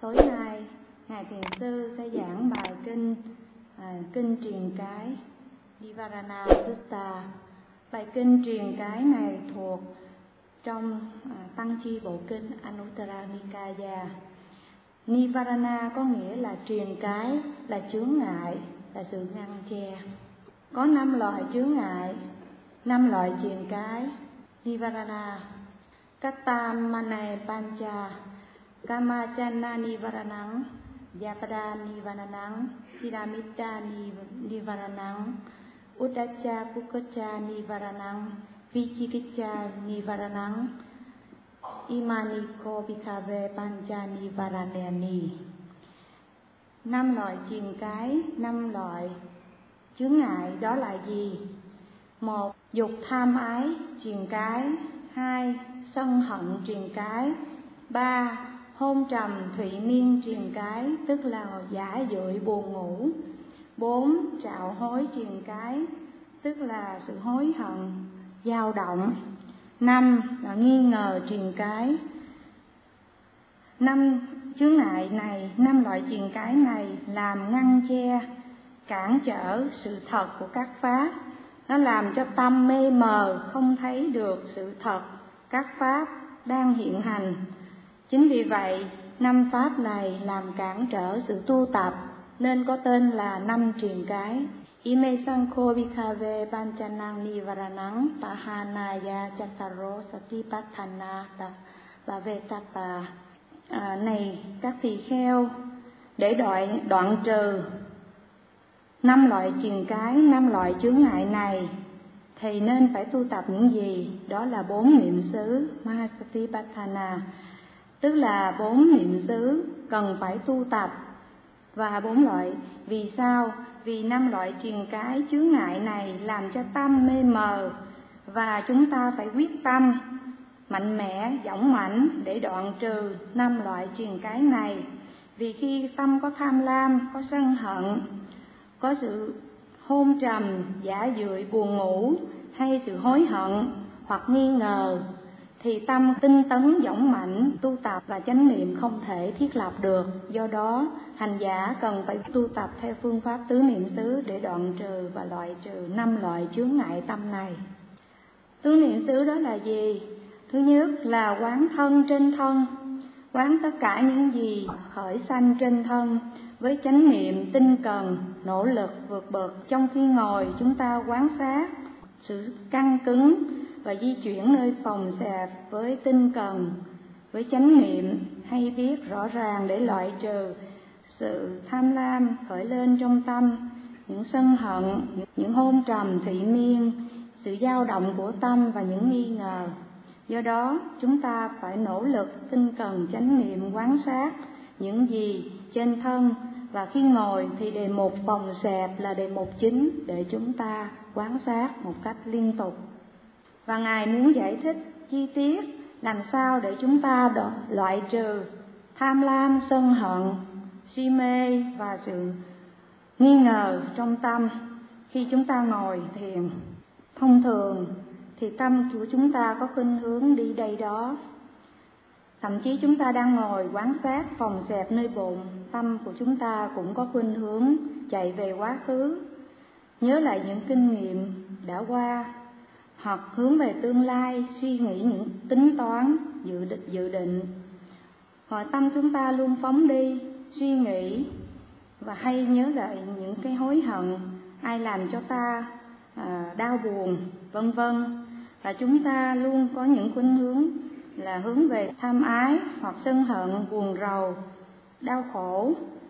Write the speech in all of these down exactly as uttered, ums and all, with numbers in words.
Tối nay, Ngài Thiền Sư sẽ giảng bài kinh à, Kinh Truyền Cái Nivarana Sutta. Bài kinh truyền cái này thuộc trong à, Tăng Chi Bộ Kinh Anuttara Nikaya. Nivarana có nghĩa là truyền cái, là chướng ngại, là sự ngăn che. Có năm loại chướng ngại, năm loại truyền cái. Nivarana Kattamane Pancha, Kamachana Nivaranang, Yapada Nivaranang, Piramita Nivaranang, Uddacca Kukkacca Nivaranang, Vichikicha Nivaranang, Imaniko Bhikkhave Pancha Nivaranani. Năm loại truyền cái, năm loại chướng ngại đó là gì? Một, dục tham ái truyền cái. Hai, sân hận truyền cái. Ba, hôn trầm thụy miên truyền cái, tức là giả dưỡi buồn ngủ. Bốn, trạo hối truyền cái, tức là sự hối hận, dao động. Năm là nghi ngờ truyền cái. Năm chướng ngại này, năm loại truyền cái này làm ngăn che, cản trở sự thật của các pháp. Nó làm cho tâm mê mờ, không thấy được sự thật các pháp đang hiện hành. Chính vì vậy, năm pháp này làm cản trở sự tu tập, nên có tên là năm truyền cái. Ime Sankho Bhikkhave Panchanang Nivaranang Pahanaya Chattaro Satipatthana Bhavetapa. À, này các tỳ kheo, để đoạn, đoạn trừ năm loại truyền cái, năm loại chướng ngại này, thì nên phải tu tập những gì? Đó là bốn niệm xứ Mahasatipatthana, tức là bốn niệm xứ cần phải tu tập. Và bốn loại, vì sao? Vì năm loại truyền cái chướng ngại này làm cho tâm mê mờ, và chúng ta phải quyết tâm mạnh mẽ, dũng mãnh để đoạn trừ năm loại truyền cái này. Vì khi tâm có tham lam, có sân hận, có sự hôn trầm, giả dưỡi buồn ngủ, hay sự hối hận hoặc nghi ngờ, thì tâm tinh tấn dũng mãnh tu tập và chánh niệm không thể thiết lập được. Do đó, hành giả cần phải tu tập theo phương pháp tứ niệm xứ để đoạn trừ và loại trừ năm loại chướng ngại tâm này. Tứ niệm xứ đó là gì? Thứ nhất là quán thân trên thân, quán tất cả những gì khởi sanh trên thân với chánh niệm tinh cần, nỗ lực vượt bậc. Trong khi ngồi, chúng ta quán sát sự căng cứng và di chuyển nơi phòng xẹp với tinh cần, với chánh niệm hay biết rõ ràng để loại trừ sự tham lam khởi lên trong tâm, những sân hận, những hôn trầm thụy miên, sự dao động của tâm và những nghi ngờ. Do đó, chúng ta phải nỗ lực tinh cần chánh niệm quán sát những gì trên thân, và khi ngồi thì đề mục phòng xẹp là đề mục chính để chúng ta quán sát một cách liên tục. Và Ngài muốn giải thích chi tiết làm sao để chúng ta loại trừ tham lam, sân hận, si mê và sự nghi ngờ trong tâm khi chúng ta ngồi thiền. Thông thường thì tâm của chúng ta có khuynh hướng đi đây đó. Thậm chí chúng ta đang ngồi quán sát phòng xẹp nơi bụng, tâm của chúng ta cũng có khuynh hướng chạy về quá khứ, nhớ lại những kinh nghiệm đã qua, hoặc hướng về tương lai, suy nghĩ những tính toán, dự định, dự định. Hoặc tâm chúng ta luôn phóng đi, suy nghĩ và hay nhớ lại những cái hối hận, ai làm cho ta à, đau buồn, vân vân. Và chúng ta luôn có những khuynh hướng là hướng về tham ái hoặc sân hận, buồn rầu, đau khổ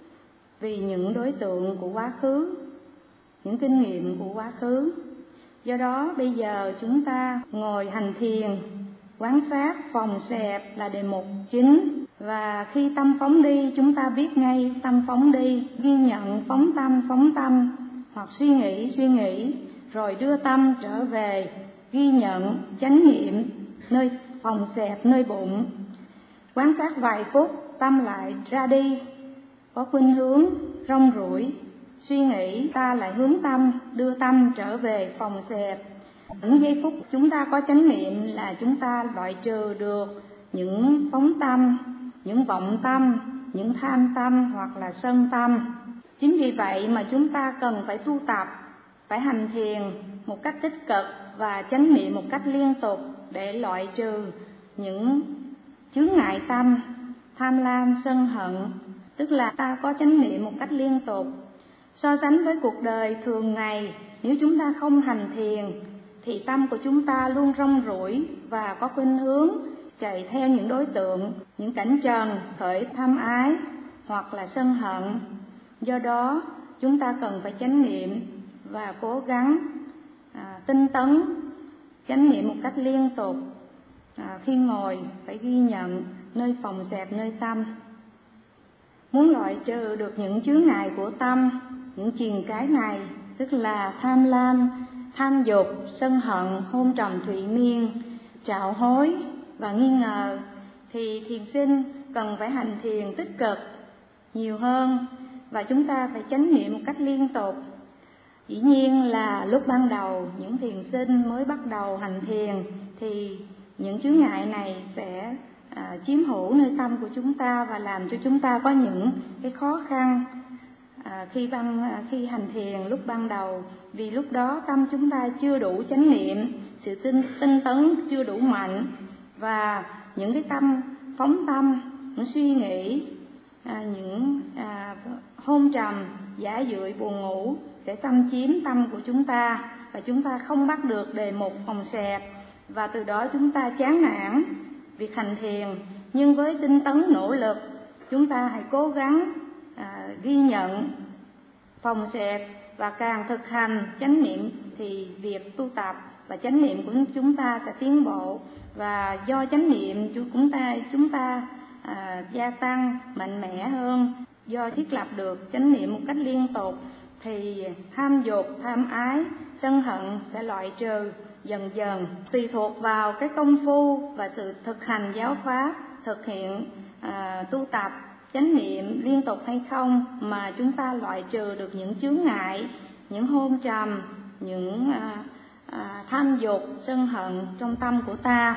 vì những đối tượng của quá khứ, những kinh nghiệm của quá khứ. Do đó bây giờ chúng ta ngồi hành thiền, quán sát phòng xẹp là đề mục chính. Và khi tâm phóng đi, chúng ta biết ngay tâm phóng đi, ghi nhận phóng tâm, phóng tâm, hoặc suy nghĩ, suy nghĩ, rồi đưa tâm trở về, ghi nhận, chánh niệm nơi phòng xẹp, nơi bụng. Quán sát vài phút, tâm lại ra đi, có khuynh hướng rong ruổi, suy nghĩ, ta lại hướng tâm, đưa tâm trở về phòng xẹp. Những giây phút chúng ta có chánh niệm là chúng ta loại trừ được những phóng tâm, những vọng tâm, những tham tâm hoặc là sân tâm. Chính vì vậy mà chúng ta cần phải tu tập, phải hành thiền một cách tích cực và chánh niệm một cách liên tục để loại trừ những chướng ngại tâm, tham lam, sân hận, tức là ta có chánh niệm một cách liên tục. So sánh với cuộc đời thường ngày, nếu chúng ta không hành thiền thì tâm của chúng ta luôn rong ruổi và có khuynh hướng chạy theo những đối tượng, những cảnh trần, khởi tham ái hoặc là sân hận. Do đó, chúng ta cần phải chánh niệm và cố gắng à, tinh tấn, chánh niệm một cách liên tục. À, khi ngồi phải ghi nhận nơi phòng xẹp, nơi tâm. Muốn loại trừ được những chướng ngại của tâm, những triền cái này, tức là tham lam, tham dục, sân hận, hôn trầm thụy miên, trạo hối và nghi ngờ, thì thiền sinh cần phải hành thiền tích cực nhiều hơn và chúng ta phải chánh niệm một cách liên tục. Dĩ nhiên là lúc ban đầu những thiền sinh mới bắt đầu hành thiền thì những chướng ngại này sẽ à, chiếm hữu nơi tâm của chúng ta và làm cho chúng ta có những cái khó khăn à, khi ban khi hành thiền lúc ban đầu, vì lúc đó tâm chúng ta chưa đủ chánh niệm, sự tinh, tinh tấn chưa đủ mạnh, và những cái tâm phóng tâm, những suy nghĩ, à, những à, hôn trầm, giả dưỡi, buồn ngủ sẽ xâm chiếm tâm của chúng ta và chúng ta không bắt được đề mục phòng xẹp, và từ đó chúng ta chán nản việc hành thiền. Nhưng với tinh tấn nỗ lực, chúng ta hãy cố gắng à, ghi nhận phòng xẹp và càng thực hành chánh niệm thì việc tu tập và chánh niệm của chúng ta sẽ tiến bộ, và do chánh niệm chúng ta chúng ta à, gia tăng mạnh mẽ hơn. Do thiết lập được chánh niệm một cách liên tục thì tham dục, tham ái, sân hận sẽ loại trừ dần dần, tùy thuộc vào cái công phu và sự thực hành giáo pháp, thực hiện à, tu tập chánh niệm liên tục hay không mà chúng ta loại trừ được những chướng ngại, những hôn trầm, những à, à, tham dục, sân hận trong tâm của ta.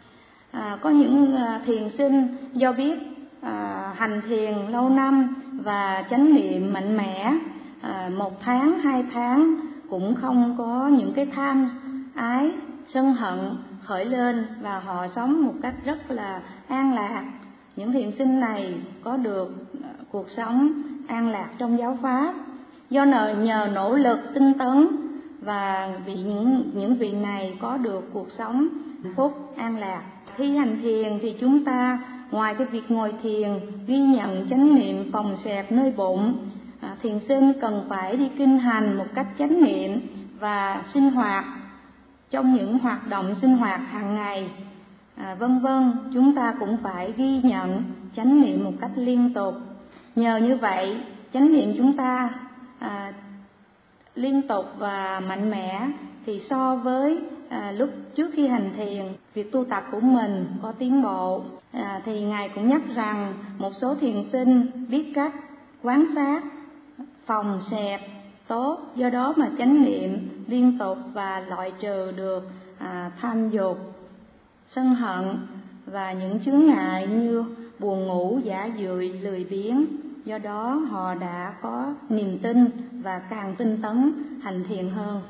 À, có những à, thiền sinh do biết à, hành thiền lâu năm và chánh niệm mạnh mẽ, à, một tháng, hai tháng cũng không có những cái tham ái, sân hận khởi lên và họ sống một cách rất là an lạc. Những thiền sinh này có được cuộc sống an lạc trong giáo pháp do nhờ, nhờ nỗ lực tinh tấn, và vì những những vị này có được cuộc sống hạnh phúc an lạc. Khi hành thiền thì chúng ta ngoài cái việc ngồi thiền ghi nhận chánh niệm phòng xẹp nơi bụng, à, thiền sinh cần phải đi kinh hành một cách chánh niệm và sinh hoạt trong những hoạt động sinh hoạt hàng ngày, à, vân vân. Chúng ta cũng phải ghi nhận chánh niệm một cách liên tục. Nhờ như vậy chánh niệm chúng ta à, liên tục và mạnh mẽ, thì so với à, lúc trước khi hành thiền, việc tu tập của mình có tiến bộ. À, thì Ngài cũng nhắc rằng một số thiền sinh biết cách quán sát phòng xẹp tốt, do đó mà chánh niệm liên tục và loại trừ được à, tham dục, sân hận và những chướng ngại như buồn ngủ, giả dưỡi, lười biếng. Do đó họ đã có niềm tin và càng tinh tấn hành thiền hơn.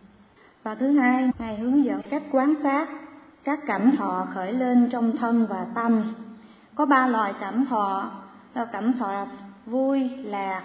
Và thứ hai, Ngài hướng dẫn cách quan sát các cảm thọ khởi lên trong thân và tâm. Có ba loại cảm thọ là cảm thọ vui, lạc,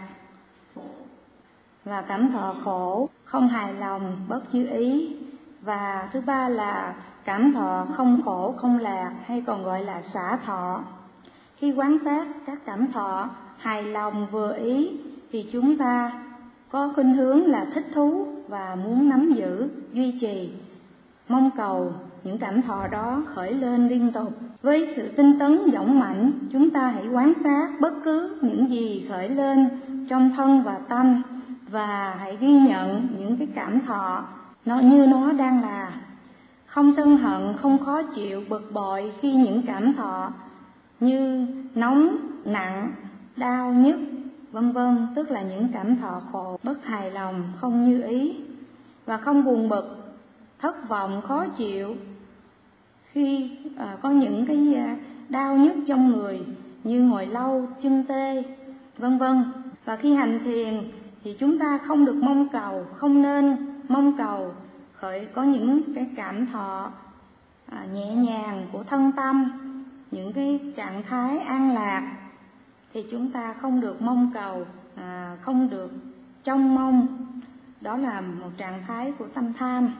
và cảm thọ khổ, không hài lòng, bất như ý. Và thứ ba là cảm thọ không khổ, không lạc, hay còn gọi là xả thọ. Khi quan sát các cảm thọ hài lòng, vừa ý thì chúng ta có khuynh hướng là thích thú và muốn nắm giữ, duy trì, mong cầu những cảm thọ đó khởi lên liên tục. Với sự tinh tấn dũng mãnh, chúng ta hãy quan sát bất cứ những gì khởi lên trong thân và tâm, và hãy ghi nhận những cái cảm thọ nó như nó đang là. Không sân hận, không khó chịu, bực bội khi những cảm thọ như nóng, nặng, đau, nhức, vân vân, tức là những cảm thọ khổ, bất hài lòng, không như ý. Và không buồn bực, thất vọng, khó chịu khi à, có những cái đau nhức trong người, như ngồi lâu, chân tê, vân vân. Và khi hành thiền thì chúng ta không được mong cầu, không nên mong cầu khởi có những cái cảm thọ à, nhẹ nhàng của thân tâm, những cái trạng thái an lạc, thì chúng ta không được mong cầu, à, không được trông mong. Đó là một trạng thái của tâm tham.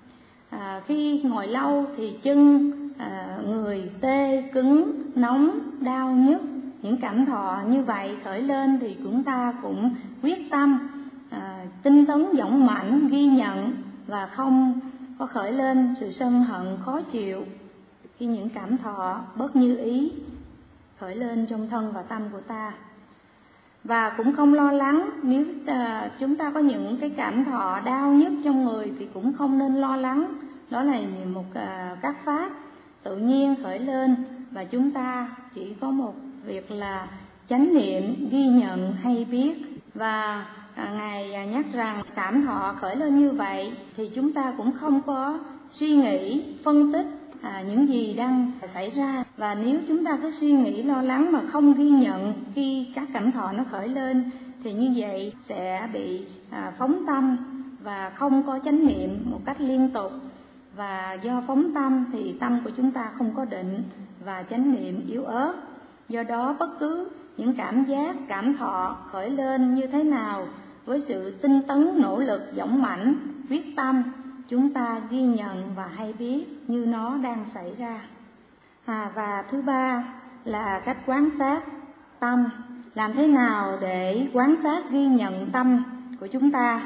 À, khi ngồi lâu thì chân, à, người tê, cứng, nóng, đau, nhức, những cảm thọ như vậy khởi lên thì chúng ta cũng quyết tâm, à, tinh tấn dũng mãnh ghi nhận và không có khởi lên sự sân hận khó chịu khi những cảm thọ bất như ý khởi lên trong thân và tâm của ta. Và cũng không lo lắng nếu à, chúng ta có những cái cảm thọ đau nhức trong người thì cũng không nên lo lắng. Đó là một à, các pháp tự nhiên khởi lên, và chúng ta chỉ có một việc là chánh niệm, ghi nhận hay biết. Và à, Ngài nhắc rằng cảm thọ khởi lên như vậy thì chúng ta cũng không có suy nghĩ, phân tích à, những gì đang xảy ra. Và nếu chúng ta cứ suy nghĩ lo lắng mà không ghi nhận khi các cảm thọ nó khởi lên thì như vậy sẽ bị à, phóng tâm và không có chánh niệm một cách liên tục. Và do phóng tâm thì tâm của chúng ta không có định và chánh niệm yếu ớt. Do đó bất cứ những cảm giác, cảm thọ khởi lên như thế nào, với sự tinh tấn, nỗ lực, dũng mãnh, quyết tâm, chúng ta ghi nhận và hay biết như nó đang xảy ra. À, và thứ ba là cách quán sát tâm. Làm thế nào để quán sát, ghi nhận tâm của chúng ta?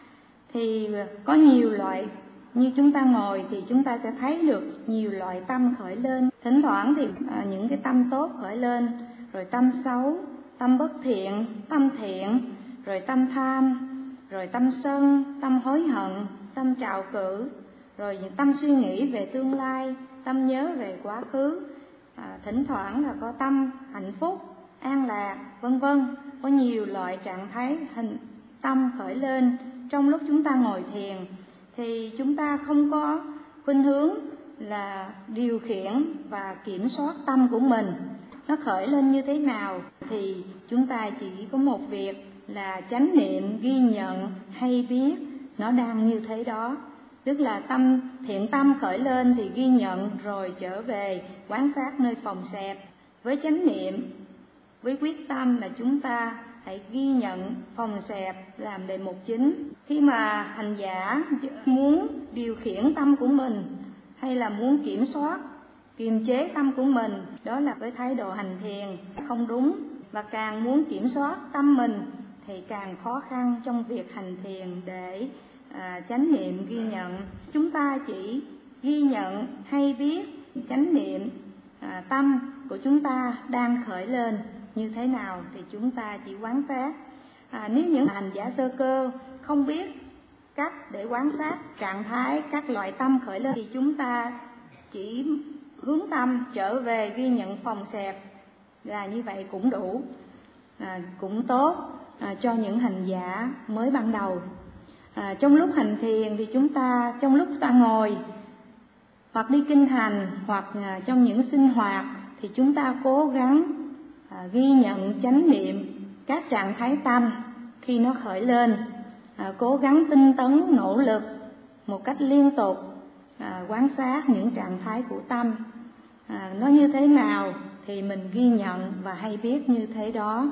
Thì có nhiều loại. Như chúng ta ngồi thì chúng ta sẽ thấy được nhiều loại tâm khởi lên. Thỉnh thoảng thì à, những cái tâm tốt khởi lên, rồi tâm xấu, tâm bất thiện, tâm thiện, rồi tâm tham, rồi tâm sân, tâm hối hận, tâm trạo cử, rồi những tâm suy nghĩ về tương lai, tâm nhớ về quá khứ. À, thỉnh thoảng là có tâm hạnh phúc, an lạc, vân vân. Có nhiều loại trạng thái hình tâm khởi lên trong lúc chúng ta ngồi thiền. Thì chúng ta không có khuynh hướng là điều khiển và kiểm soát tâm của mình. Nó khởi lên như thế nào thì chúng ta chỉ có một việc là chánh niệm, ghi nhận hay biết nó đang như thế đó. Tức là tâm thiện tâm khởi lên thì ghi nhận, rồi trở về quán sát nơi phòng xẹp. Với chánh niệm, với quyết tâm là chúng ta hãy ghi nhận phòng xẹp làm đề mục chính. Khi mà hành giả muốn điều khiển tâm của mình hay là muốn kiểm soát, kiềm chế tâm của mình, đó là cái thái độ hành thiền không đúng. Và càng muốn kiểm soát tâm mình thì càng khó khăn trong việc hành thiền để à, chánh niệm ghi nhận. Chúng ta chỉ ghi nhận hay biết chánh niệm à, tâm của chúng ta đang khởi lên như thế nào thì chúng ta chỉ quán sát. À, nếu những hành giả sơ cơ không biết cách để quán sát trạng thái các loại tâm khởi lên thì chúng ta chỉ hướng tâm trở về ghi nhận phòng xẹp là như vậy cũng đủ, à, cũng tốt à, cho những hành giả mới ban đầu. À, trong lúc hành thiền thì chúng ta trong lúc ta ngồi hoặc đi kinh hành hoặc à, trong những sinh hoạt thì chúng ta cố gắng à, ghi nhận chánh niệm các trạng thái tâm khi nó khởi lên, à, cố gắng tinh tấn nỗ lực một cách liên tục à, quan sát những trạng thái của tâm, à, nó như thế nào thì mình ghi nhận và hay biết như thế đó.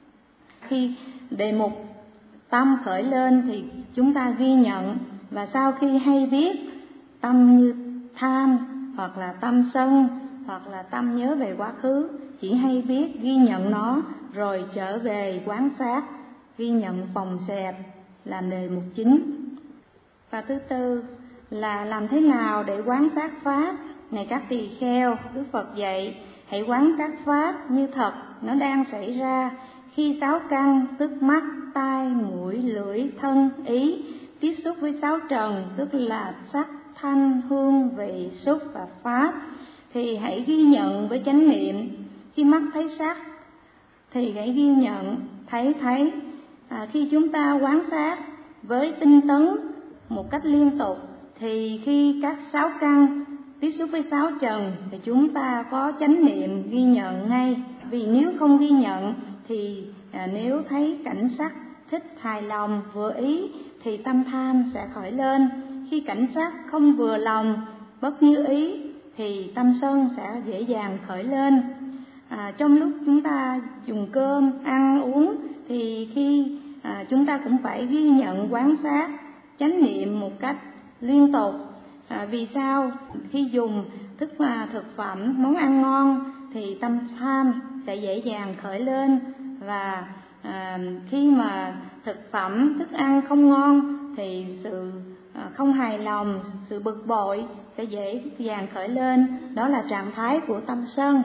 Khi đề mục tâm khởi lên thì chúng ta ghi nhận, và sau khi hay biết tâm như tham hoặc là tâm sân hoặc là tâm nhớ về quá khứ, chỉ hay biết ghi nhận nó rồi trở về quán sát ghi nhận phòng xẹp làm đề mục chính. Và thứ tư là làm thế nào để quán sát pháp. Này các tỳ kheo, Đức Phật dạy hãy quán các pháp như thật nó đang xảy ra khi sáu căn tức mắt, tai, mũi, lưỡi, thân, ý tiếp xúc với sáu trần, tức là sắc, thanh, hương, vị, xúc và pháp, thì hãy ghi nhận với chánh niệm. Khi mắt thấy sắc thì hãy ghi nhận thấy thấy. À, khi chúng ta quán sát với tinh tấn một cách liên tục thì khi các sáu căn tiếp xúc với sáu trần thì chúng ta có chánh niệm ghi nhận ngay. vì nếu không ghi nhận thì à, nếu thấy cảnh sắc thích, hài lòng, vừa ý thì tâm tham sẽ khởi lên. Khi cảnh sắc không vừa lòng, bất như ý thì tâm sân sẽ dễ dàng khởi lên. À, trong lúc chúng ta dùng cơm, ăn uống thì khi à, chúng ta cũng phải ghi nhận, quan sát, chánh niệm một cách liên tục. À, vì sao? Khi dùng thức à, thực phẩm, món ăn ngon thì tâm tham sẽ dễ dàng khởi lên, và à, khi mà thực phẩm, thức ăn không ngon thì sự à, không hài lòng, sự bực bội sẽ dễ dàng khởi lên. Đó là trạng thái của tâm sân.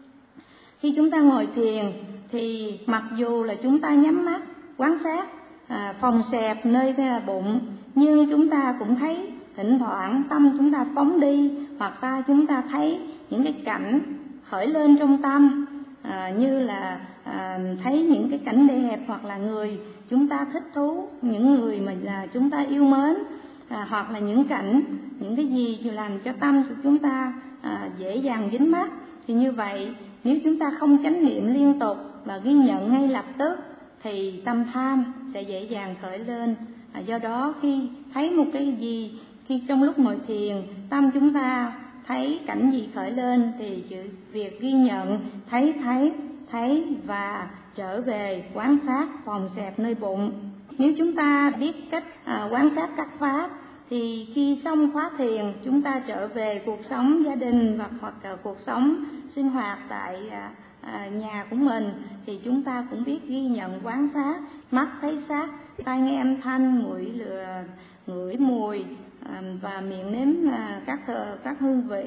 Khi chúng ta ngồi thiền thì mặc dù là chúng ta nhắm mắt quan sát à, phòng xẹp nơi bụng, nhưng chúng ta cũng thấy thỉnh thoảng tâm chúng ta phóng đi, hoặc ta chúng ta thấy những cái cảnh khởi lên trong tâm, à, như là à, thấy những cái cảnh đẹp, hoặc là người chúng ta thích thú, những người mà là chúng ta yêu mến, à, hoặc là những cảnh, những cái gì làm cho tâm của chúng ta à, dễ dàng dính mắc. Thì như vậy, nếu chúng ta không chánh niệm liên tục và ghi nhận ngay lập tức thì tâm tham sẽ dễ dàng khởi lên. À, do đó khi thấy một cái gì, khi trong lúc ngồi thiền tâm chúng ta thấy cảnh gì khởi lên thì chữ việc ghi nhận, thấy thấy thấy và trở về quan sát phòng xẹp nơi bụng. Nếu chúng ta biết cách à, quan sát các pháp thì khi xong khóa thiền chúng ta trở về cuộc sống gia đình và hoặc là cuộc sống sinh hoạt tại à, à, nhà của mình thì chúng ta cũng biết ghi nhận, quan sát, mắt thấy sắc, tai nghe âm thanh, ngửi lửa, ngửi mùi à, và miệng nếm à, các các hương vị,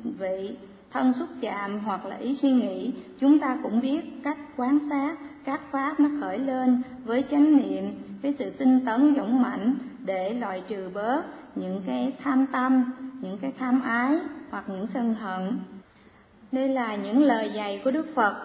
vị thân xúc chạm hoặc là ý suy nghĩ. Chúng ta cũng biết cách quan sát các pháp nó khởi lên với chánh niệm, với sự tinh tấn dũng mãnh để loại trừ bớt những cái tham tâm, những cái tham ái hoặc những sân hận. Đây là những lời dạy của Đức Phật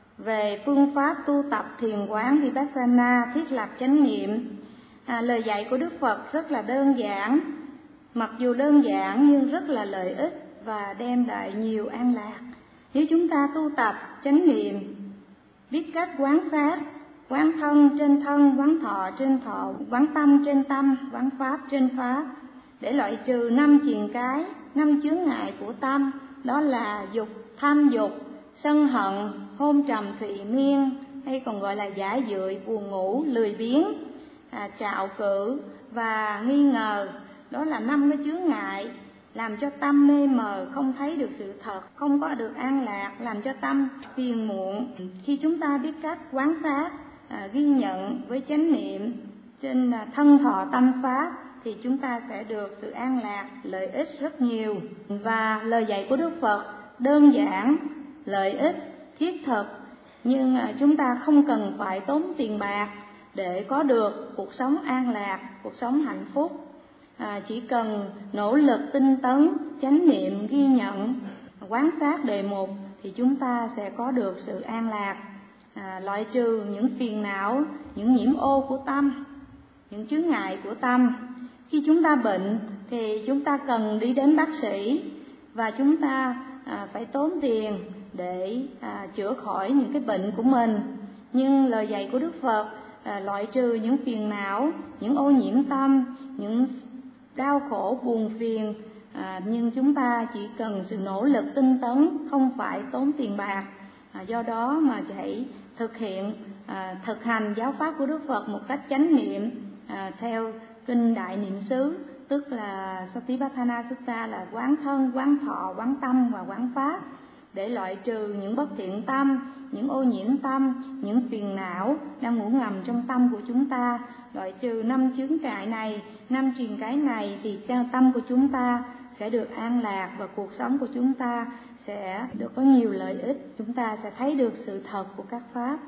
về phương pháp tu tập thiền quán Vipassana, thiết lập chánh niệm. À, lời dạy của Đức Phật rất là đơn giản, mặc dù đơn giản nhưng rất là lợi ích và đem lại nhiều an lạc. Nếu chúng ta tu tập chánh niệm, biết cách quán sát, quán thân trên thân, quán thọ trên thọ, quán tâm trên tâm, quán pháp trên pháp, để loại trừ năm triền cái, năm chướng ngại của tâm, đó là dục, tham dục, sân hận, hôn trầm thụy miên, hay còn gọi là giả dưỡi, buồn ngủ, lười biếng, à, trạo cử và nghi ngờ. Đó là năm cái chướng ngại làm cho tâm mê mờ, không thấy được sự thật, không có được an lạc, làm cho tâm phiền muộn. Khi chúng ta biết cách quán sát, à, ghi nhận với chánh niệm trên thân thọ tâm pháp thì chúng ta sẽ được sự an lạc, lợi ích rất nhiều. Và lời dạy của Đức Phật đơn giản, lợi ích, thiết thực, nhưng à, chúng ta không cần phải tốn tiền bạc để có được cuộc sống an lạc, cuộc sống hạnh phúc. À, chỉ cần nỗ lực tinh tấn, chánh niệm, ghi nhận, quán sát đề mục thì chúng ta sẽ có được sự an lạc, à, loại trừ những phiền não, những nhiễm ô của tâm, những chướng ngại của tâm. Khi chúng ta bệnh thì chúng ta cần đi đến bác sĩ và chúng ta à, phải tốn tiền để à, chữa khỏi những cái bệnh của mình. Nhưng lời dạy của Đức Phật à, loại trừ những phiền não, những ô nhiễm tâm, những đau khổ buồn phiền, à, nhưng chúng ta chỉ cần sự nỗ lực tinh tấn, không phải tốn tiền bạc. À, do đó mà hãy thực hiện, à, thực hành giáo pháp của Đức Phật một cách chánh niệm à, theo kinh Đại Niệm xứ, tức là Satipatthana Sutta, là quán thân, quán thọ, quán tâm và quán pháp, để loại trừ những bất thiện tâm, những ô nhiễm tâm, những phiền não đang ngủ ngầm trong tâm của chúng ta. Loại trừ năm chướng ngại này, năm triền cái này thì tâm của chúng ta sẽ được an lạc và cuộc sống của chúng ta sẽ được có nhiều lợi ích. Chúng ta sẽ thấy được sự thật của các pháp.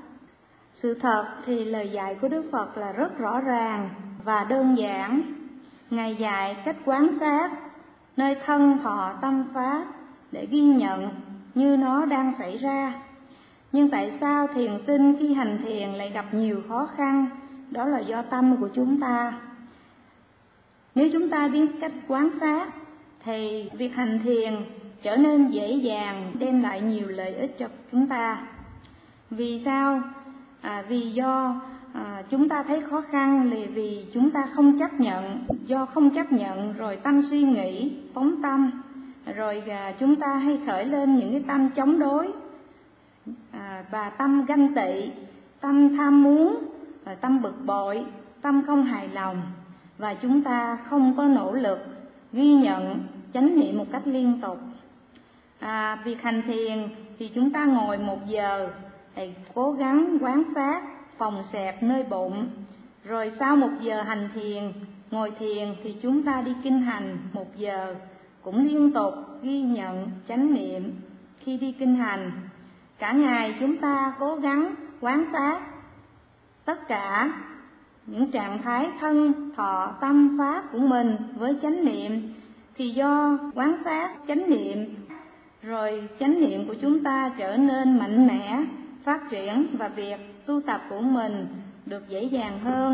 Sự thật thì lời dạy của Đức Phật là rất rõ ràng và đơn giản. Ngài dạy cách quán sát nơi thân thọ tâm pháp để ghi nhận như nó đang xảy ra. Nhưng tại sao thiền sinh khi hành thiền lại gặp nhiều khó khăn? Đó là do tâm của chúng ta. Nếu chúng ta biết cách quán sát thì việc hành thiền trở nên dễ dàng, đem lại nhiều lợi ích cho chúng ta. Vì sao? À, vì do à, chúng ta thấy khó khăn là vì chúng ta không chấp nhận, do không chấp nhận rồi tâm suy nghĩ, phóng tâm, rồi à, chúng ta hay khởi lên những cái tâm chống đối, à, và tâm ganh tị, tâm tham muốn, à, tâm bực bội, tâm không hài lòng, và chúng ta không có nỗ lực ghi nhận, chánh niệm một cách liên tục. À, việc hành thiền thì chúng ta ngồi một giờ thì cố gắng quán sát phòng xẹp nơi bụng, rồi sau một giờ hành thiền, ngồi thiền thì chúng ta đi kinh hành một giờ, cũng liên tục ghi nhận chánh niệm khi đi kinh hành. Cả ngày chúng ta cố gắng quán sát tất cả những trạng thái thân, thọ, tâm, pháp của mình với chánh niệm, thì do quán sát chánh niệm rồi chánh niệm của chúng ta trở nên mạnh mẽ, phát triển, và việc tu tập của mình được dễ dàng hơn.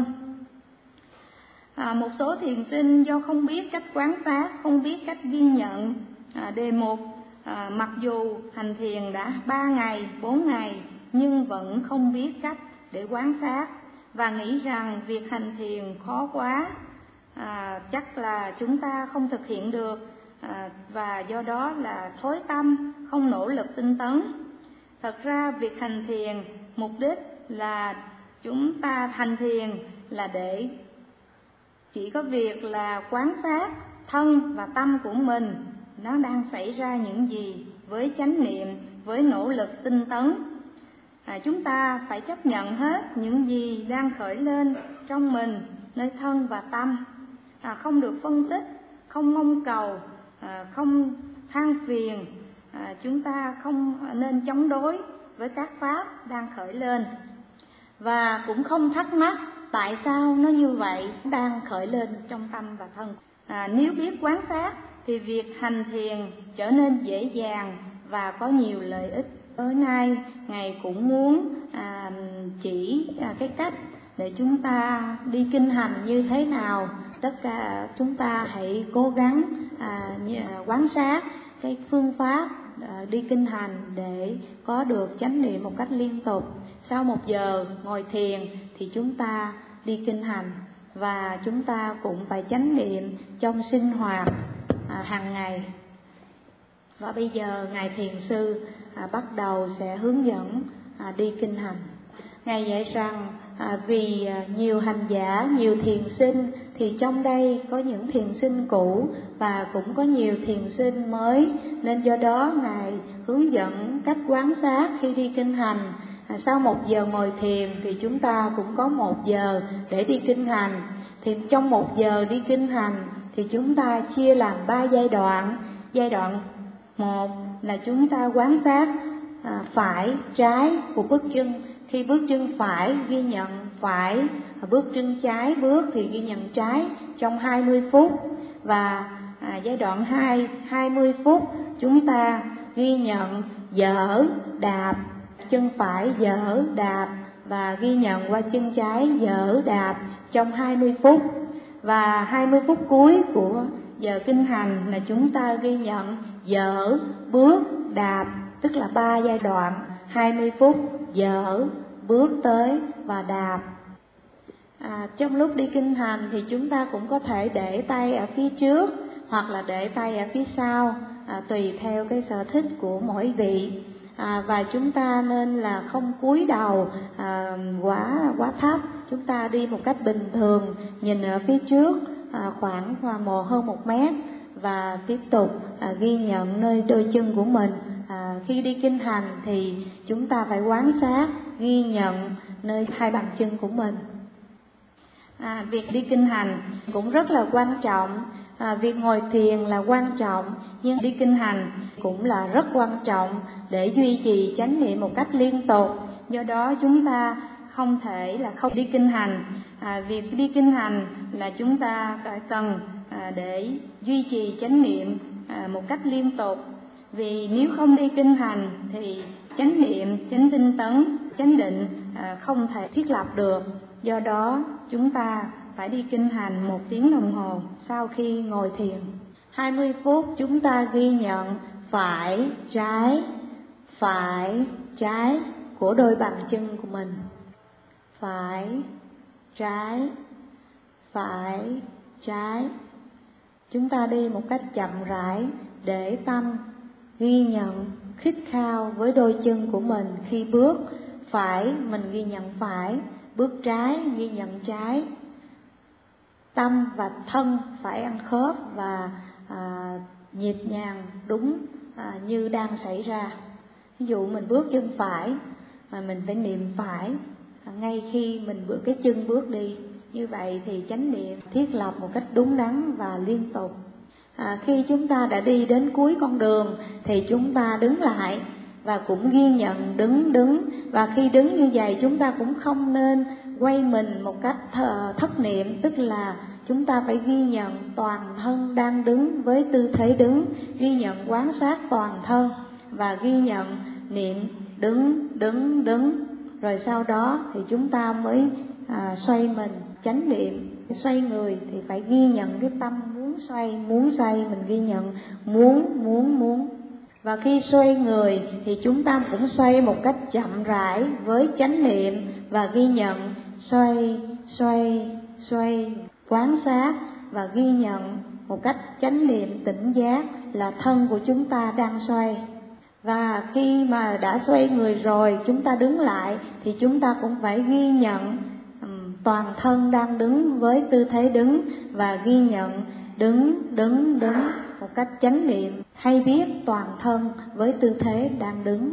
À, một số thiền sinh do không biết cách quán sát, không biết cách ghi nhận à, đề mục, à, mặc dù hành thiền đã ba ngày, bốn ngày nhưng vẫn không biết cách để quán sát, và nghĩ rằng việc hành thiền khó quá, à, chắc là chúng ta không thực hiện được, à, và do đó là thối tâm, không nỗ lực tinh tấn. Thật ra việc hành thiền mục đích là chúng ta hành thiền là để chỉ có việc là quán sát thân và tâm của mình nó đang xảy ra những gì với chánh niệm, với nỗ lực tinh tấn. À, chúng ta phải chấp nhận hết những gì đang khởi lên trong mình nơi thân và tâm, à, không được phân tích, không mong cầu, à, không than phiền, à, chúng ta không nên chống đối với các pháp đang khởi lên, và cũng không thắc mắc tại sao nó như vậy đang khởi lên trong tâm và thân. À, nếu biết quán sát thì việc hành thiền trở nên dễ dàng và có nhiều lợi ích. Tối nay Ngài cũng muốn à, chỉ à, cái cách để chúng ta đi kinh hành như thế nào. Tất cả chúng ta hãy cố gắng à, quán sát cái phương pháp à, đi kinh hành để có được chánh niệm một cách liên tục. Sau một giờ ngồi thiền thì chúng ta đi kinh hành, và chúng ta cũng phải chánh niệm trong sinh hoạt à, hàng ngày. Và bây giờ Ngài Thiền Sư à, bắt đầu sẽ hướng dẫn à, đi kinh hành. Ngài dạy rằng à, vì à, nhiều hành giả, nhiều thiền sinh, thì trong đây có những thiền sinh cũ và cũng có nhiều thiền sinh mới, nên do đó Ngài hướng dẫn cách quán sát khi đi kinh hành. À, sau một giờ ngồi thiền thì chúng ta cũng có một giờ để đi kinh hành. Thì trong một giờ đi kinh hành thì chúng ta chia làm ba giai đoạn. Giai đoạn một là chúng ta quán sát à, phải, trái của bước chân. Khi bước chân phải ghi nhận phải, bước chân trái bước thì ghi nhận trái trong hai mươi phút. Và à, giai đoạn hai, hai mươi phút chúng ta ghi nhận dở, đạp, chân phải dở, đạp, và ghi nhận qua chân trái dở, đạp trong hai mươi phút. Và hai mươi phút cuối của giờ kinh hành là chúng ta ghi nhận dở, bước, đạp, tức là ba giai đoạn, hai mươi phút dở, bước tới và đạp. À, trong lúc đi kinh hành thì chúng ta cũng có thể để tay ở phía trước hoặc là để tay ở phía sau, à, tùy theo cái sở thích của mỗi vị. À, và chúng ta nên là không cúi đầu à, quá quá thấp, chúng ta đi một cách bình thường, nhìn ở phía trước à, khoảng một hơn một mét, và tiếp tục à, ghi nhận nơi đôi chân của mình. À, khi đi kinh hành thì chúng ta phải quán sát, ghi nhận nơi hai bàn chân của mình. À, việc đi kinh hành cũng rất là quan trọng. À, việc ngồi thiền là quan trọng, nhưng đi kinh hành cũng là rất quan trọng để duy trì chánh niệm một cách liên tục. Do đó chúng ta không thể là không đi kinh hành. À, việc đi kinh hành là chúng ta cần à, để duy trì chánh niệm à, một cách liên tục. Vì nếu không đi kinh hành thì chánh niệm, chánh tinh tấn, chánh định à, không thể thiết lập được. Do đó chúng ta phải đi kinh hành một tiếng đồng hồ sau khi ngồi thiền. hai mươi phút chúng ta ghi nhận phải, trái, phải, trái, của đôi bàn chân của mình. Phải, trái, phải, trái. Chúng ta đi một cách chậm rãi để tâm ghi nhận, khít khao với đôi chân của mình khi bước. Phải, mình ghi nhận phải, bước trái, ghi nhận trái. Tâm và thân phải ăn khớp và à, nhịp nhàng đúng à, như đang xảy ra. Ví dụ mình bước chân phải mà mình phải niệm phải à, ngay khi mình bước cái chân bước đi. Như vậy thì chánh niệm thiết lập một cách đúng đắn và liên tục. À, khi chúng ta đã đi đến cuối con đường thì chúng ta đứng lại và cũng ghi nhận đứng đứng. Và khi đứng như vậy chúng ta cũng không nên quay mình một cách thất niệm, tức là chúng ta phải ghi nhận toàn thân đang đứng với tư thế đứng, ghi nhận quan sát toàn thân và ghi nhận niệm đứng đứng đứng. Rồi sau đó thì chúng ta mới à, xoay mình, chánh niệm. Xoay người thì phải ghi nhận cái tâm muốn xoay, muốn xoay, mình ghi nhận muốn, muốn, muốn. Và khi xoay người thì chúng ta cũng xoay một cách chậm rãi với chánh niệm và ghi nhận xoay, xoay, xoay, quan sát và ghi nhận một cách chánh niệm tỉnh giác là thân của chúng ta đang xoay. Và khi mà đã xoay người rồi, chúng ta đứng lại thì chúng ta cũng phải ghi nhận um, toàn thân đang đứng với tư thế đứng và ghi nhận đứng, đứng, đứng một cách chánh niệm, hay biết toàn thân với tư thế đang đứng.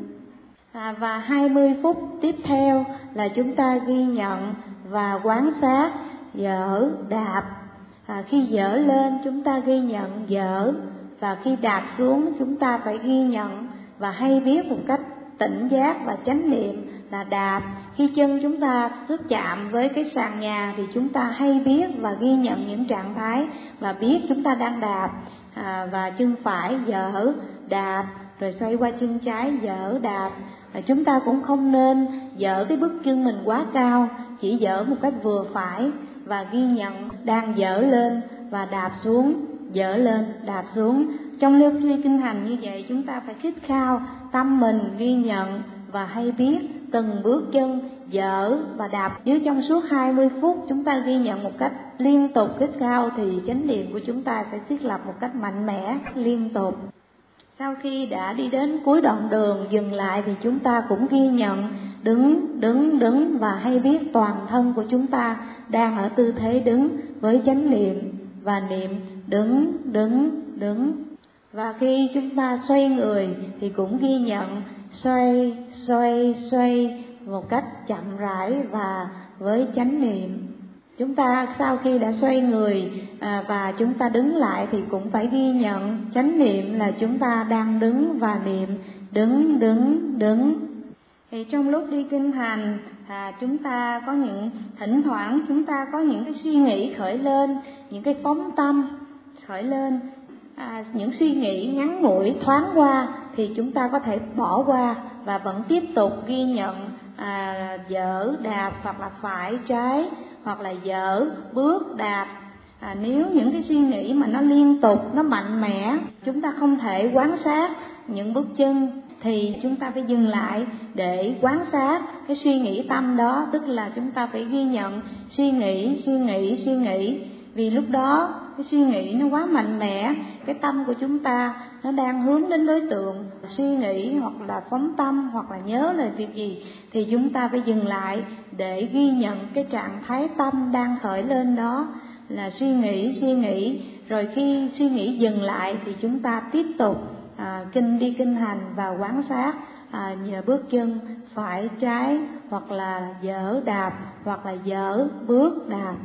À, và hai mươi phút tiếp theo là chúng ta ghi nhận và quan sát dở, đạp. À, khi dở lên chúng ta ghi nhận dở, và khi đạp xuống chúng ta phải ghi nhận và hay biết một cách tỉnh giác và chánh niệm là đạp. Khi chân chúng ta xúc chạm với cái sàn nhà thì chúng ta hay biết và ghi nhận những trạng thái và biết chúng ta đang đạp. À, và chân phải dở, đạp, rồi xoay qua chân trái dở, đạp. À, chúng ta cũng không nên dở cái bước chân mình quá cao, chỉ dở một cách vừa phải và ghi nhận đang dở lên và đạp xuống, dở lên, đạp xuống. Trong lúc đi kinh hành như vậy chúng ta phải khít khao tâm mình ghi nhận và hay biết từng bước chân dở và đạp. Nếu trong suốt hai mươi phút chúng ta ghi nhận một cách liên tục khít khao thì chánh niệm của chúng ta sẽ thiết lập một cách mạnh mẽ, liên tục. Sau khi đã đi đến cuối đoạn đường dừng lại thì chúng ta cũng ghi nhận đứng, đứng, đứng và hay biết toàn thân của chúng ta đang ở tư thế đứng với chánh niệm và niệm đứng, đứng, đứng. Và khi chúng ta xoay người thì cũng ghi nhận xoay, xoay, xoay một cách chậm rãi và với chánh niệm. Chúng ta sau khi đã xoay người à, và chúng ta đứng lại thì cũng phải ghi nhận chánh niệm là chúng ta đang đứng và niệm đứng, đứng, đứng. Thì trong lúc đi kinh hành à, chúng ta có những thỉnh thoảng chúng ta có những cái suy nghĩ khởi lên, những cái phóng tâm khởi lên. À, những suy nghĩ ngắn ngủi thoáng qua thì chúng ta có thể bỏ qua và vẫn tiếp tục ghi nhận à, dở, đạp hoặc là phải, trái hoặc là dở, bước, đạp. À, nếu những cái suy nghĩ mà nó liên tục, nó mạnh mẽ, chúng ta không thể quan sát những bước chân thì chúng ta phải dừng lại để quan sát cái suy nghĩ tâm đó, tức là chúng ta phải ghi nhận suy nghĩ, suy nghĩ, suy nghĩ. Vì lúc đó cái suy nghĩ nó quá mạnh mẽ, cái tâm của chúng ta nó đang hướng đến đối tượng, suy nghĩ hoặc là phóng tâm hoặc là nhớ lời việc gì thì chúng ta phải dừng lại để ghi nhận cái trạng thái tâm đang khởi lên đó là suy nghĩ, suy nghĩ. Rồi khi suy nghĩ dừng lại thì chúng ta tiếp tục à, kinh đi kinh hành và quan sát à, nhờ bước chân phải, trái hoặc là dở, đạp hoặc là dở, bước, đạp.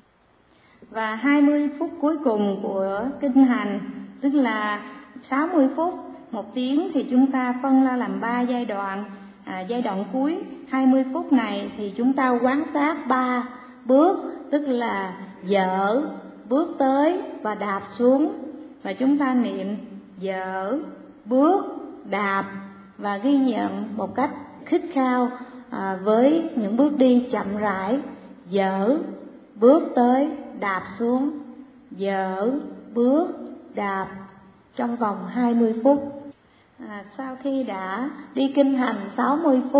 Và hai mươi phút cuối cùng của kinh hành, tức là sáu mươi phút, một tiếng thì chúng ta phân ra làm ba giai đoạn. À, giai đoạn cuối hai mươi phút này thì chúng ta quan sát ba bước, tức là dở, bước tới và đạp xuống. Và chúng ta niệm dở, bước, đạp và ghi nhận một cách khít khao à, với những bước đi chậm rãi, dở, bước tới, đạp xuống, dở, bước, đạp trong vòng hai mươi phút. À, sau khi đã đi kinh hành sáu mươi phút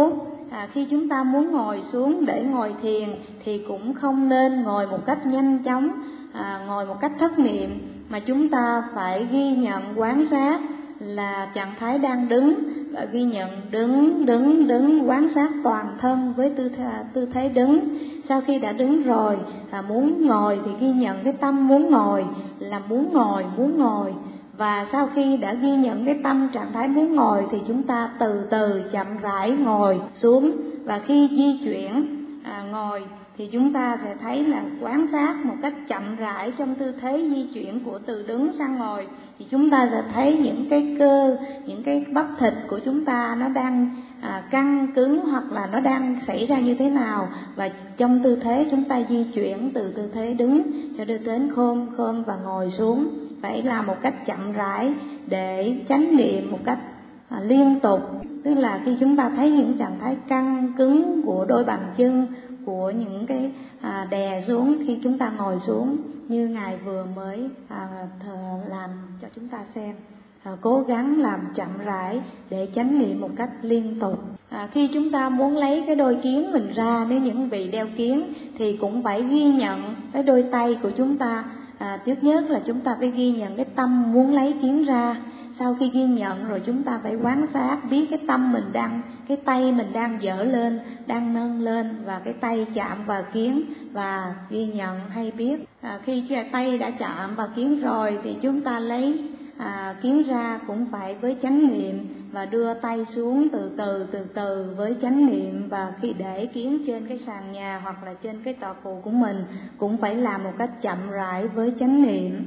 à, khi chúng ta muốn ngồi xuống để ngồi thiền thì cũng không nên ngồi một cách nhanh chóng, à, ngồi một cách thất niệm, mà chúng ta phải ghi nhận quán sát là trạng thái đang đứng, và ghi nhận đứng đứng đứng quán sát toàn thân với tư thế, tư thế đứng. Sau khi đã đứng rồi, à, muốn ngồi thì ghi nhận cái tâm muốn ngồi là muốn ngồi muốn ngồi. Và sau khi đã ghi nhận cái tâm trạng thái muốn ngồi thì chúng ta từ từ chậm rãi ngồi xuống. Và khi di chuyển à, ngồi thì chúng ta sẽ thấy là quan sát một cách chậm rãi trong tư thế di chuyển của từ đứng sang ngồi, thì chúng ta sẽ thấy những cái cơ, những cái bắp thịt của chúng ta nó đang à, căng cứng hoặc là nó đang xảy ra như thế nào. Và trong tư thế chúng ta di chuyển từ tư thế đứng cho đến khom khom và ngồi xuống, phải làm một cách chậm rãi để chánh niệm một cách à, liên tục. Tức là khi chúng ta thấy những trạng thái căng cứng của đôi bàn chân, của những cái à, đè xuống khi chúng ta ngồi xuống, như Ngài vừa mới à, thờ, làm cho chúng ta xem, à, cố gắng làm chậm rãi để chánh niệm một cách liên tục. À, khi chúng ta muốn lấy cái đôi kiến mình ra, nếu những vị đeo kiến thì cũng phải ghi nhận cái đôi tay của chúng ta. À, trước nhất là chúng ta phải ghi nhận cái tâm muốn lấy kiến ra. Sau khi ghi nhận rồi chúng ta phải quan sát, biết cái tâm mình đang, cái tay mình đang dở lên, đang nâng lên, và cái tay chạm vào kiến và ghi nhận hay biết. À, khi tay đã chạm vào kiến rồi thì chúng ta lấy à, kiến ra cũng phải với chánh niệm, và đưa tay xuống từ từ từ từ với chánh niệm. Và khi để kiến trên cái sàn nhà hoặc là trên cái tọa cụ của mình cũng phải làm một cách chậm rãi với chánh niệm.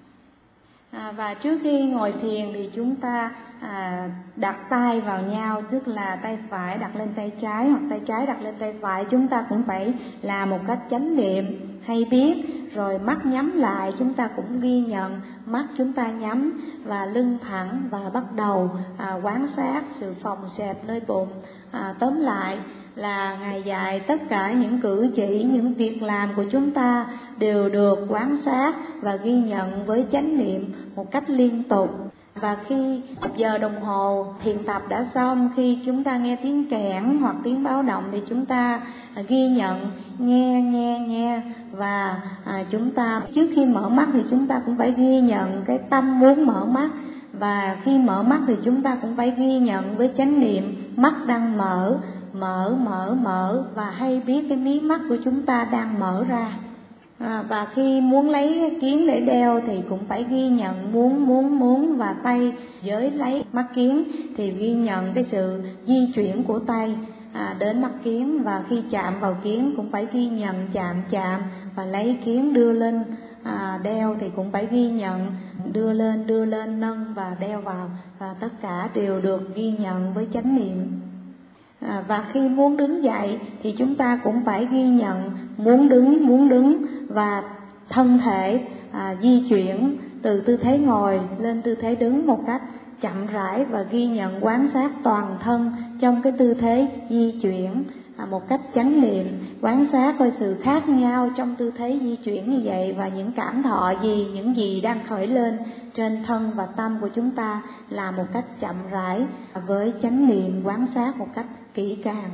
À, và trước khi ngồi thiền thì chúng ta à, đặt tay vào nhau, tức là tay phải đặt lên tay trái hoặc tay trái đặt lên tay phải. Chúng ta cũng phải làm một cách chánh niệm hay biết. Rồi mắt nhắm lại, chúng ta cũng ghi nhận mắt chúng ta nhắm và lưng thẳng, và bắt đầu à, quan sát sự phồng xẹp nơi bụng. À, tóm lại là Ngài dạy tất cả những cử chỉ, những việc làm của chúng ta đều được quan sát và ghi nhận với chánh niệm một cách liên tục. Và khi một giờ đồng hồ thiền tập đã xong, khi chúng ta nghe tiếng kẽn hoặc tiếng báo động thì chúng ta ghi nhận, nghe nghe nghe. Và à, chúng ta trước khi mở mắt thì chúng ta cũng phải ghi nhận cái tâm muốn mở mắt. Và khi mở mắt thì chúng ta cũng phải ghi nhận với chánh niệm mắt đang mở, mở mở mở, và hay biết cái mí mắt của chúng ta đang mở ra. À, và khi muốn lấy kiến để đeo thì cũng phải ghi nhận muốn muốn muốn, và tay giới lấy mắt kiến thì ghi nhận cái sự di chuyển của tay à, đến mắt kiến. Và khi chạm vào kiến cũng phải ghi nhận chạm chạm, và lấy kiến đưa lên à, đeo thì cũng phải ghi nhận đưa lên đưa lên nâng và đeo vào, và tất cả đều được ghi nhận với chánh niệm. À, và khi muốn đứng dậy thì chúng ta cũng phải ghi nhận muốn đứng muốn đứng, và thân thể à, di chuyển từ tư thế ngồi lên tư thế đứng một cách chậm rãi, và ghi nhận quan sát toàn thân trong cái tư thế di chuyển à, một cách chánh niệm, quan sát coi sự khác nhau trong tư thế di chuyển như vậy, và những cảm thọ gì, những gì đang khởi lên trên thân và tâm của chúng ta là một cách chậm rãi với chánh niệm, quan sát một cách kỹ càng.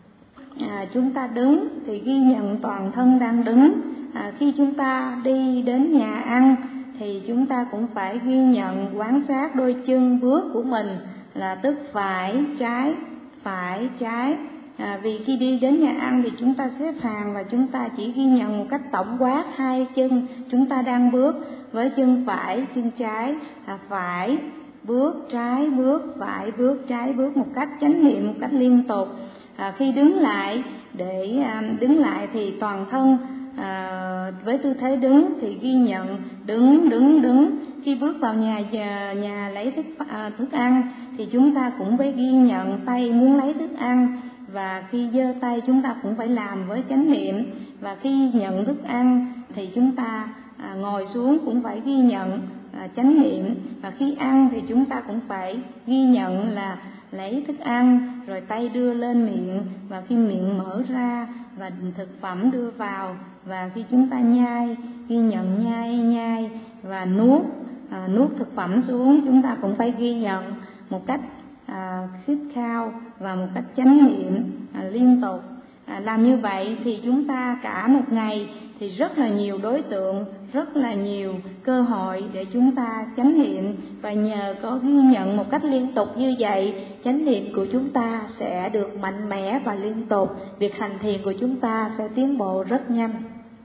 À, chúng ta đứng thì ghi nhận toàn thân đang đứng. À, khi chúng ta đi đến nhà ăn thì chúng ta cũng phải ghi nhận quan sát đôi chân bước của mình, là tức phải trái phải trái. À, vì khi đi đến nhà ăn thì chúng ta xếp hàng và chúng ta chỉ ghi nhận một cách tổng quát hai chân chúng ta đang bước, với chân phải chân trái, à, phải bước trái bước phải bước trái bước, một cách chánh niệm một cách liên tục. À, khi đứng lại để à, đứng lại thì toàn thân à, với tư thế đứng thì ghi nhận đứng đứng đứng. Khi bước vào nhà nhà, nhà lấy thức à, thức ăn thì chúng ta cũng phải ghi nhận tay muốn lấy thức ăn, và khi giơ tay chúng ta cũng phải làm với chánh niệm. Và khi nhận thức ăn thì chúng ta à, ngồi xuống cũng phải ghi nhận à, chánh niệm. Và khi ăn thì chúng ta cũng phải ghi nhận là lấy thức ăn, rồi tay đưa lên miệng, và khi miệng mở ra và thực phẩm đưa vào, và khi chúng ta nhai, ghi nhận nhai nhai và nuốt à, nuốt thực phẩm xuống, chúng ta cũng phải ghi nhận một cách à, khít khao và một cách chánh niệm à, liên tục. À, làm như vậy thì chúng ta cả một ngày thì rất là nhiều đối tượng, rất là nhiều cơ hội để chúng ta chánh niệm, và nhờ có ghi nhận một cách liên tục như vậy, chánh niệm của chúng ta sẽ được mạnh mẽ và liên tục, việc hành thiền của chúng ta sẽ tiến bộ rất nhanh.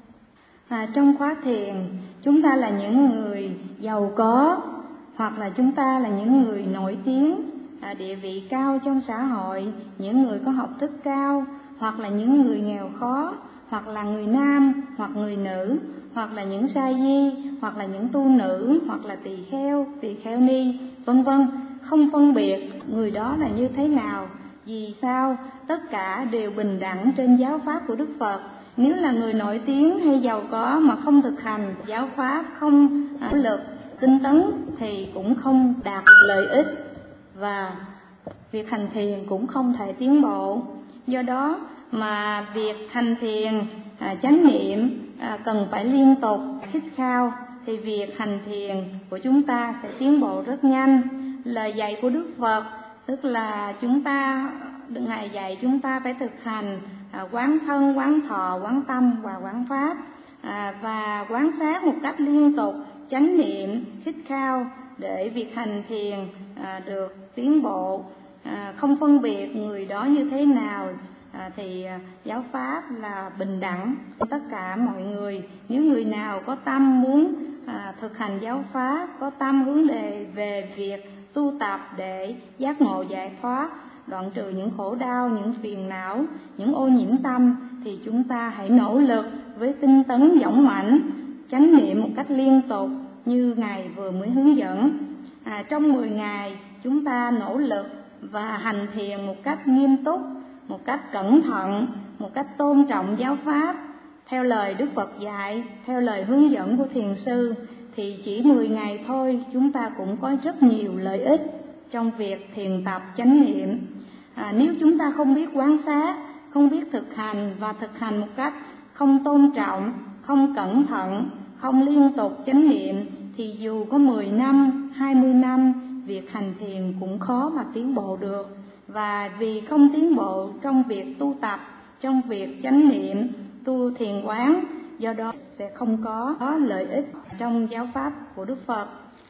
À, trong khóa thiền, chúng ta là những người giàu có, hoặc là chúng ta là những người nổi tiếng, à, địa vị cao trong xã hội, những người có học thức cao, hoặc là những người nghèo khó, hoặc là người nam hoặc người nữ, hoặc là những sa di, hoặc là những tu nữ, hoặc là tỳ kheo, tỳ kheo ni, vân vân, không phân biệt người đó là như thế nào. Vì sao? Tất cả đều bình đẳng trên giáo pháp của Đức Phật. Nếu là người nổi tiếng hay giàu có mà không thực hành giáo pháp, không nỗ lực tinh tấn thì cũng không đạt lợi ích, và việc hành thiền cũng không thể tiến bộ. Do đó mà việc hành thiền, à, chánh niệm à, cần phải liên tục khít khao, thì việc hành thiền của chúng ta sẽ tiến bộ rất nhanh. Lời dạy của Đức Phật tức là chúng ta, Ngài dạy chúng ta phải thực hành à, quán thân, quán thọ, quán tâm và quán pháp, à, và quán sát một cách liên tục, chánh niệm, khít khao để việc hành thiền à, được tiến bộ, à, không phân biệt người đó như thế nào. À, thì à, giáo pháp là bình đẳng tất cả mọi người. Nếu người nào có tâm muốn à, thực hành giáo pháp, có tâm hướng đề về việc tu tập để giác ngộ giải thoát, đoạn trừ những khổ đau, những phiền não, những ô nhiễm tâm, thì chúng ta hãy nỗ lực với tinh tấn dũng mãnh, chánh niệm một cách liên tục như Ngài vừa mới hướng dẫn. À, trong mười ngày chúng ta nỗ lực và hành thiền một cách nghiêm túc, một cách cẩn thận, một cách tôn trọng giáo pháp, theo lời Đức Phật dạy, theo lời hướng dẫn của thiền sư, thì chỉ mười ngày thôi chúng ta cũng có rất nhiều lợi ích trong việc thiền tập chánh niệm. À, nếu chúng ta không biết quán sát, không biết thực hành và thực hành một cách không tôn trọng, không cẩn thận, không liên tục chánh niệm, thì dù có mười năm, hai mươi năm, việc hành thiền cũng khó mà tiến bộ được. Và vì không tiến bộ trong việc tu tập, trong việc chánh niệm, tu thiền quán, do đó sẽ không có, có lợi ích trong giáo pháp của Đức Phật.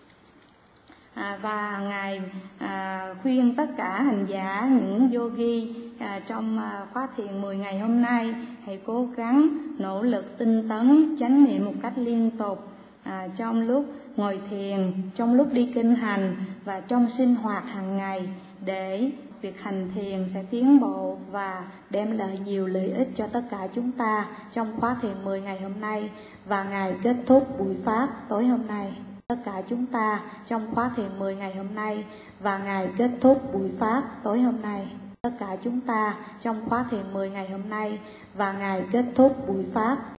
À, và Ngài à, khuyên tất cả hành giả, những yogi à, trong à, khóa thiền mười ngày hôm nay hãy cố gắng nỗ lực tinh tấn chánh niệm một cách liên tục, à, trong lúc ngồi thiền, trong lúc đi kinh hành và trong sinh hoạt hàng ngày, để việc hành thiền sẽ tiến bộ và đem lại nhiều lợi ích cho tất cả chúng ta trong khóa thiền mười ngày hôm nay và ngày kết thúc buổi pháp tối hôm nay. Tất cả chúng ta trong khóa thiền mười ngày hôm nay và ngày kết thúc buổi pháp tối hôm nay. Tất cả chúng ta trong khóa thiền mười ngày hôm nay và ngày kết thúc buổi pháp